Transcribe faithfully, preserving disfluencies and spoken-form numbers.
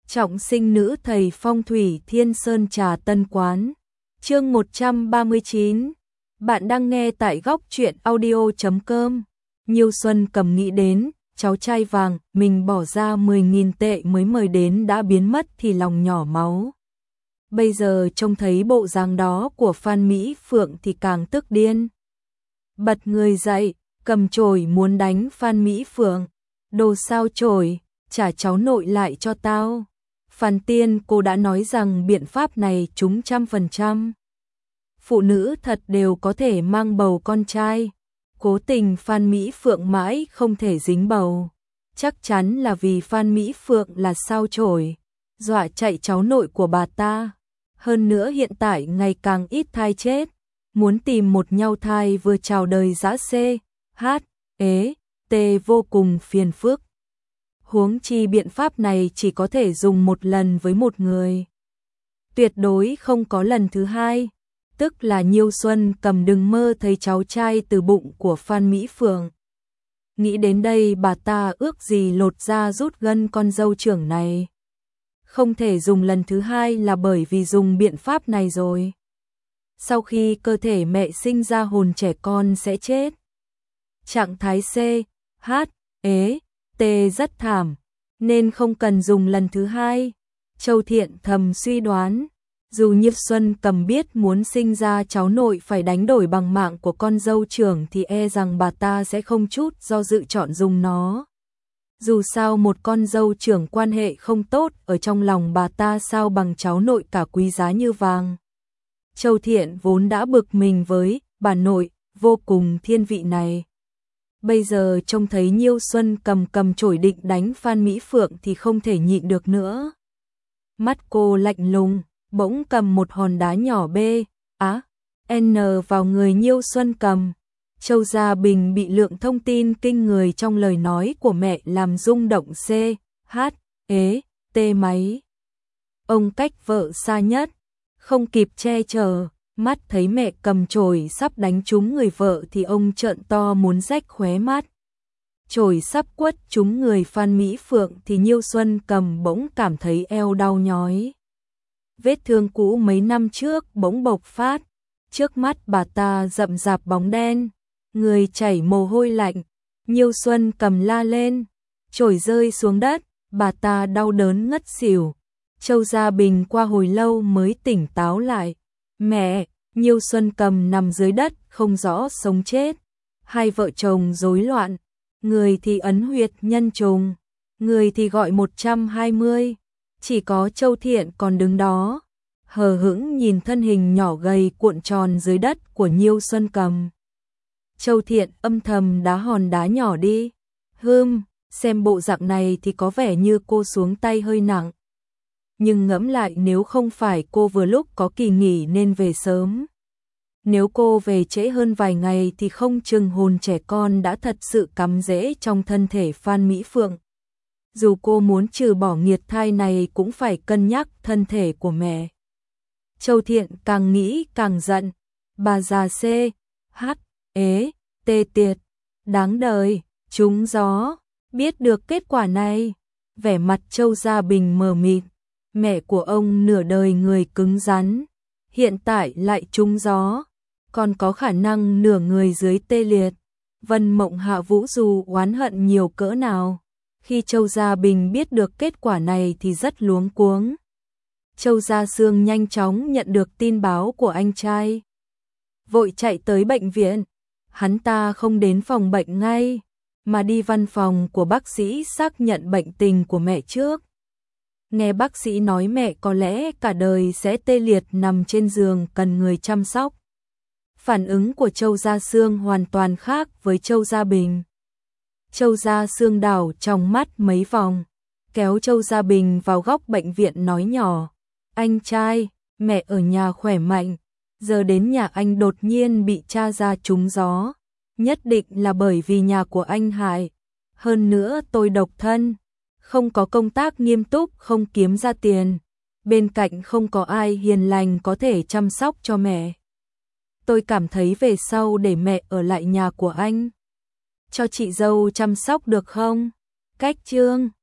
Trọng sinh nữ thầy phong thủy Thiên Sơn Trà Tân Quán. Chương một trăm ba mươi chín. Bạn đang nghe tại góc truyện audio chấm com. Nhiêu Xuân Cầm nghĩ đến, cháu trai vàng, mình bỏ ra mười nghìn tệ mới mời đến đã biến mất thì lòng nhỏ máu. Bây giờ trông thấy bộ dáng đó của Phan Mỹ Phượng thì càng tức điên. Bật người dậy, cầm chổi muốn đánh Phan Mỹ Phượng. Đồ sao chổi, trả cháu nội lại cho tao. Phan Tiên cô đã nói rằng biện pháp này trúng trăm phần trăm. Phụ nữ thật đều có thể mang bầu con trai. Cố tình Phan Mỹ Phượng mãi không thể dính bầu. Chắc chắn là vì Phan Mỹ Phượng là sao chổi, dọa chạy cháu nội của bà ta. Hơn nữa hiện tại ngày càng ít thai chết. Muốn tìm một nhau thai vừa chào đời dã C, H, ế, T vô cùng phiền phức. Huống chi biện pháp này chỉ có thể dùng một lần với một người. Tuyệt đối không có lần thứ hai. Tức là Nhiêu Xuân Cầm đừng mơ thấy cháu trai từ bụng của Phan Mỹ Phượng. Nghĩ đến đây bà ta ước gì lột ra rút gân con dâu trưởng này. Không thể dùng lần thứ hai là bởi vì dùng biện pháp này rồi. Sau khi cơ thể mẹ sinh ra hồn trẻ con sẽ chết. Trạng thái C, H, ế, T rất thảm, nên không cần dùng lần thứ hai. Châu Thiện thầm suy đoán, dù Nhiêu Xuân Cầm biết muốn sinh ra cháu nội phải đánh đổi bằng mạng của con dâu trưởng thì e rằng bà ta sẽ không chút do dự chọn dùng nó. Dù sao một con dâu trưởng quan hệ không tốt ở trong lòng bà ta sao bằng cháu nội cả quý giá như vàng. Châu Thiện vốn đã bực mình với bà nội vô cùng thiên vị này. Bây giờ trông thấy Nhiêu Xuân Cầm cầm chổi định đánh Phan Mỹ Phượng thì không thể nhịn được nữa. Mắt cô lạnh lùng, bỗng cầm một hòn đá nhỏ B, á, N vào người Nhiêu Xuân Cầm. Châu Gia Bình bị lượng thông tin kinh người trong lời nói của mẹ làm rung động C, H, ế, T máy. Ông cách vợ xa nhất, không kịp che chở, mắt thấy mẹ cầm chổi sắp đánh trúng người vợ thì ông trợn to muốn rách khóe mắt. Chổi sắp quất trúng người Phan Mỹ Phượng thì Nhiêu Xuân Cầm bỗng cảm thấy eo đau nhói. Vết thương cũ mấy năm trước bỗng bộc phát, trước mắt bà ta rậm rạp bóng đen, người chảy mồ hôi lạnh. Nhiêu Xuân Cầm la lên, chổi rơi xuống đất, bà ta đau đớn ngất xỉu. Châu Gia Bình qua hồi lâu mới tỉnh táo lại. Mẹ, Nhiêu Xuân Cầm nằm dưới đất không rõ sống chết. Hai vợ chồng rối loạn, người thì ấn huyệt nhân trùng, người thì gọi một trăm hai mươi. Chỉ có Châu Thiện còn đứng đó, hờ hững nhìn thân hình nhỏ gầy cuộn tròn dưới đất của Nhiêu Xuân Cầm. Châu Thiện âm thầm đá hòn đá nhỏ đi. Hừm, xem bộ dạng này thì có vẻ như cô xuống tay hơi nặng. Nhưng ngẫm lại nếu không phải cô vừa lúc có kỳ nghỉ nên về sớm. Nếu cô về trễ hơn vài ngày thì không chừng hồn trẻ con đã thật sự cắm rễ trong thân thể Phan Mỹ Phượng. Dù cô muốn trừ bỏ nghiệt thai này cũng phải cân nhắc thân thể của mẹ. Châu Thiện càng nghĩ càng giận. Bà già C, H, ế, T tiệt, đáng đời, trúng gió. Biết được kết quả này, vẻ mặt Châu Gia Bình mờ mịt. Mẹ của ông nửa đời người cứng rắn, hiện tại lại trúng gió, còn có khả năng nửa người dưới tê liệt. Vân Mộng Hạ Vũ dù oán hận nhiều cỡ nào, khi Châu Gia Bình biết được kết quả này thì rất luống cuống. Châu Gia Sương nhanh chóng nhận được tin báo của anh trai, vội chạy tới bệnh viện. Hắn ta không đến phòng bệnh ngay, mà đi văn phòng của bác sĩ xác nhận bệnh tình của mẹ trước. Nghe bác sĩ nói mẹ có lẽ cả đời sẽ tê liệt nằm trên giường cần người chăm sóc. Phản ứng của Châu Gia Sương hoàn toàn khác với Châu Gia Bình. Châu Gia Sương đảo trong mắt mấy vòng, kéo Châu Gia Bình vào góc bệnh viện nói nhỏ. Anh trai, mẹ ở nhà khỏe mạnh, giờ đến nhà anh đột nhiên bị cha ra trúng gió. Nhất định là bởi vì nhà của anh hại. Hơn nữa tôi độc thân, không có công tác nghiêm túc, không kiếm ra tiền. Bên cạnh không có ai hiền lành có thể chăm sóc cho mẹ. Tôi cảm thấy về sau để mẹ ở lại nhà của anh, cho chị dâu chăm sóc được không? Cách chương